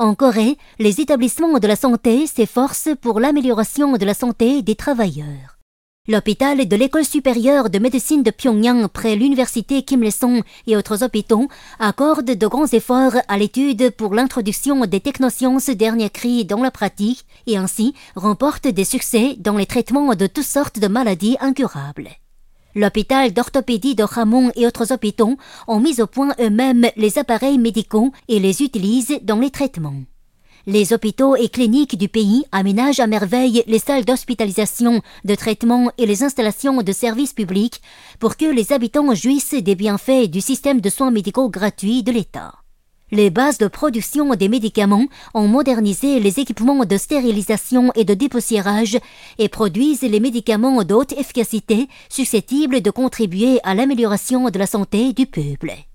En Corée, les établissements de la santé s'efforcent pour l'amélioration de la santé des travailleurs. L'hôpital de l'École supérieure de médecine de Pyongyang près l'université Kim Il-sung et autres hôpitaux accordent de grands efforts à l'étude pour l'introduction des technosciences dernier cri dans la pratique et ainsi remportent des succès dans les traitements de toutes sortes de maladies incurables. L'hôpital d'orthopédie de Hamon et autres hôpitaux ont mis au point eux-mêmes les appareils médicaux et les utilisent dans les traitements. Les hôpitaux et cliniques du pays aménagent à merveille les salles d'hospitalisation, de traitement et les installations de services publics pour que les habitants jouissent des bienfaits du système de soins médicaux gratuits de l'État. Les bases de production des médicaments ont modernisé les équipements de stérilisation et de dépoussiérage et produisent les médicaments de haute efficacité susceptibles de contribuer à l'amélioration de la santé du peuple.